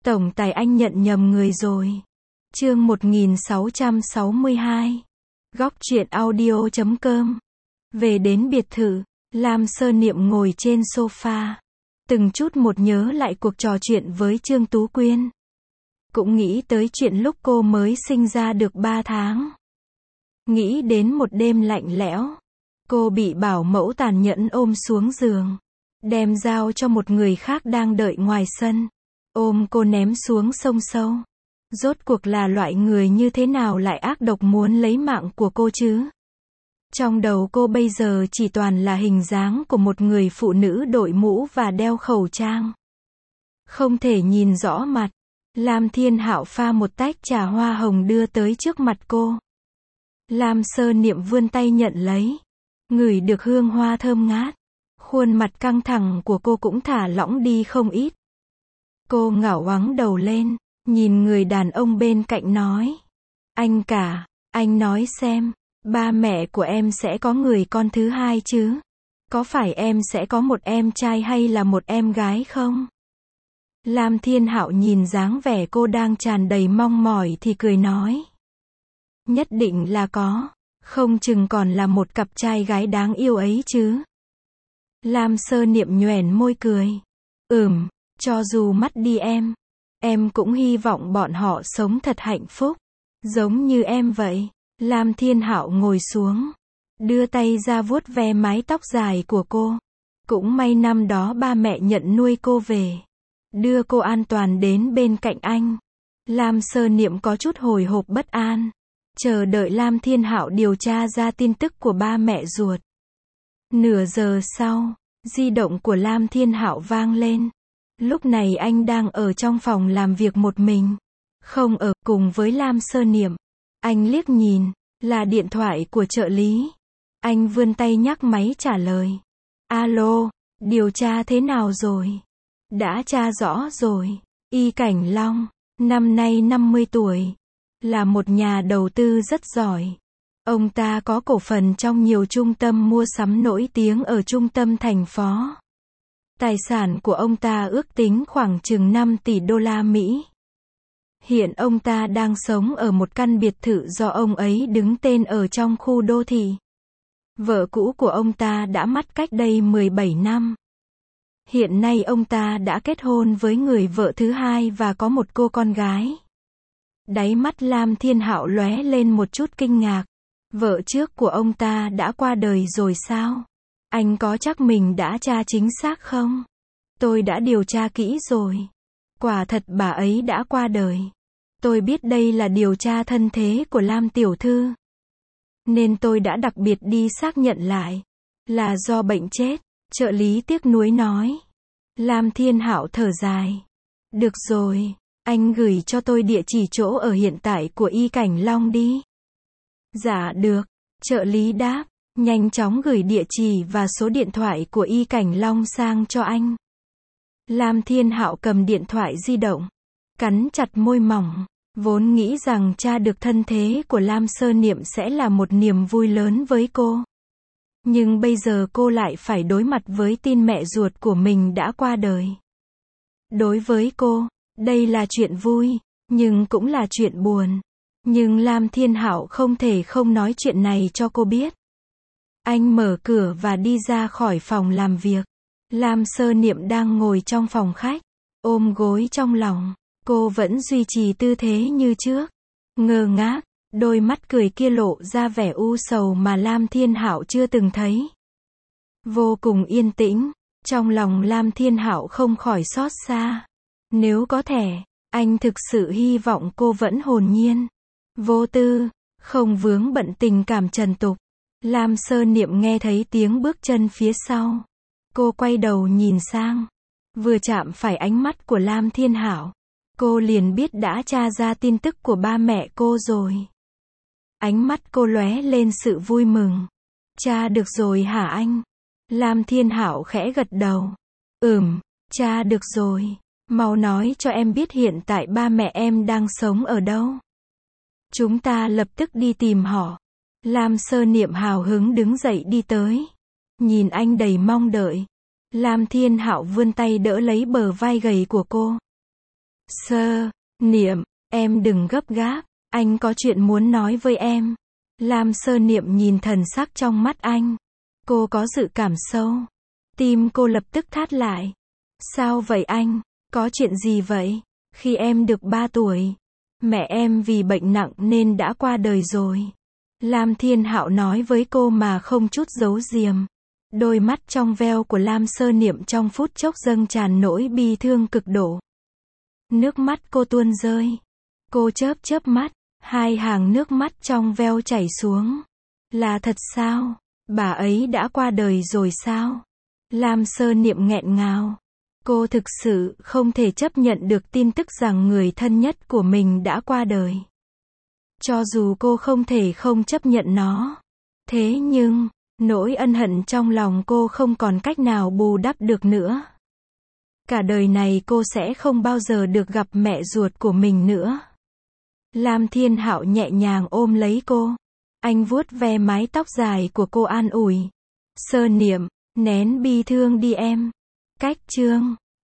Tổng tài anh nhận nhầm người rồi. Chương 1662. Góc truyện audio.com. Về đến biệt thự, Lam Sơ Niệm ngồi trên sofa, từng chút một nhớ lại cuộc trò chuyện với Trương Tú Quyên. Cũng nghĩ tới chuyện lúc cô mới sinh ra được 3 tháng. Nghĩ đến một đêm lạnh lẽo, cô bị bảo mẫu tàn nhẫn ôm xuống giường, đem giao cho một người khác đang đợi ngoài sân, ôm cô ném xuống sông sâu. Rốt cuộc là loại người như thế nào lại ác độc muốn lấy mạng của cô chứ? Trong đầu cô bây giờ chỉ toàn là hình dáng của một người phụ nữ đội mũ và đeo khẩu trang. Không thể nhìn rõ mặt. Lam Thiên Hạo pha một tách trà hoa hồng đưa tới trước mặt cô. Lam Sơ Niệm vươn tay nhận lấy, ngửi được hương hoa thơm ngát. Khuôn mặt căng thẳng của cô cũng thả lỏng đi không ít. Cô ngẩng ngoáng đầu lên, nhìn người đàn ông bên cạnh nói: Anh cả, anh nói xem, ba mẹ của em sẽ có người con thứ hai chứ? Có phải em sẽ có một em trai hay là một em gái không? Lam Thiên Hạo nhìn dáng vẻ cô đang tràn đầy mong mỏi thì cười nói: Nhất định là có, không chừng còn là một cặp trai gái đáng yêu ấy chứ. Lam Sơ Niệm nhoẻn môi cười. Cho dù mất đi em cũng hy vọng bọn họ sống thật hạnh phúc, giống như em vậy. Lam Thiên Hạo ngồi xuống, đưa tay ra vuốt ve mái tóc dài của cô. Cũng may năm đó ba mẹ nhận nuôi cô về, đưa cô an toàn đến bên cạnh anh. Lam Sơ Niệm có chút hồi hộp bất an, chờ đợi Lam Thiên Hạo điều tra ra tin tức của ba mẹ ruột. Nửa giờ sau, di động của Lam Thiên Hạo vang lên. Lúc này anh đang ở trong phòng làm việc một mình, không ở cùng với Lam Sơ Niệm. Anh liếc nhìn, là điện thoại của trợ lý. Anh vươn tay nhắc máy trả lời. Alo, điều tra thế nào rồi? Đã tra rõ rồi. Y Cảnh Long, năm nay 50 tuổi, là một nhà đầu tư rất giỏi. Ông ta có cổ phần trong nhiều trung tâm mua sắm nổi tiếng ở trung tâm thành phố. Tài sản của ông ta ước tính khoảng chừng 5 tỷ đô la Mỹ. Hiện ông ta đang sống ở một căn biệt thự do ông ấy đứng tên ở trong khu đô thị. Vợ cũ của ông ta đã mất cách đây 17 năm. Hiện nay ông ta đã kết hôn với người vợ thứ hai và có một cô con gái. Đáy mắt Lam Thiên Hạo lóe lên một chút kinh ngạc. Vợ trước của ông ta đã qua đời rồi sao? Anh có chắc mình đã tra chính xác không? Tôi đã điều tra kỹ rồi. Quả thật bà ấy đã qua đời. Tôi biết đây là điều tra thân thế của Lam tiểu thư, nên tôi đã đặc biệt đi xác nhận lại. Là do bệnh chết, trợ lý tiếc nuối nói. Lam Thiên Hạo thở dài. Được rồi, anh gửi cho tôi địa chỉ chỗ ở hiện tại của Y Cảnh Long đi. Dạ được, trợ lý đáp, nhanh chóng gửi địa chỉ và số điện thoại của Y Cảnh Long sang cho anh. Lam Thiên Hạo cầm điện thoại di động, cắn chặt môi mỏng, vốn nghĩ rằng tra được thân thế của Lam Sơ Niệm sẽ là một niềm vui lớn với cô. Nhưng bây giờ cô lại phải đối mặt với tin mẹ ruột của mình đã qua đời. Đối với cô, đây là chuyện vui, nhưng cũng là chuyện buồn. Nhưng Lam Thiên Hạo không thể không nói chuyện này cho cô biết. Anh mở cửa và đi ra khỏi phòng làm việc. Lam Sơ Niệm đang ngồi trong phòng khách, ôm gối trong lòng. Cô vẫn duy trì tư thế như trước. Ngơ ngác, đôi mắt cười kia lộ ra vẻ u sầu mà Lam Thiên Hạo chưa từng thấy. Vô cùng yên tĩnh, trong lòng Lam Thiên Hạo không khỏi xót xa. Nếu có thể, anh thực sự hy vọng cô vẫn hồn nhiên, vô tư, không vướng bận tình cảm trần tục. Lam Sơ Niệm nghe thấy tiếng bước chân phía sau. Cô quay đầu nhìn sang. Vừa chạm phải ánh mắt của Lam Thiên Hạo, cô liền biết đã tra ra tin tức của ba mẹ cô rồi. Ánh mắt cô lóe lên sự vui mừng. Tra được rồi hả anh? Lam Thiên Hạo khẽ gật đầu. Tra được rồi. Mau nói cho em biết hiện tại ba mẹ em đang sống ở đâu. Chúng ta lập tức đi tìm họ. Lam Sơ Niệm hào hứng đứng dậy đi tới. Nhìn anh đầy mong đợi. Lam Thiên Hạo vươn tay đỡ lấy bờ vai gầy của cô. Sơ, Niệm, em đừng gấp gáp, anh có chuyện muốn nói với em. Lam Sơ Niệm nhìn thần sắc trong mắt anh. Cô có dự cảm sâu. Tim cô lập tức thắt lại. Sao vậy anh? Có chuyện gì vậy? Khi em được 3 tuổi, mẹ em vì bệnh nặng nên đã qua đời rồi. Lam Thiên Hạo nói với cô mà không chút giấu giếm. Đôi mắt trong veo của Lam Sơ Niệm trong phút chốc dâng tràn nỗi bi thương cực độ. Nước mắt cô tuôn rơi. Cô chớp chớp mắt, 2 hàng nước mắt trong veo chảy xuống. Là thật sao? Bà ấy đã qua đời rồi sao? Lam Sơ Niệm nghẹn ngào. Cô thực sự không thể chấp nhận được tin tức rằng người thân nhất của mình đã qua đời. Cho dù cô không thể không chấp nhận nó. Thế nhưng, nỗi ân hận trong lòng cô không còn cách nào bù đắp được nữa. Cả đời này cô sẽ không bao giờ được gặp mẹ ruột của mình nữa. Lam Thiên Hạo nhẹ nhàng ôm lấy cô. Anh vuốt ve mái tóc dài của cô an ủi. Sơ Niệm, nén bi thương đi em. Cách chương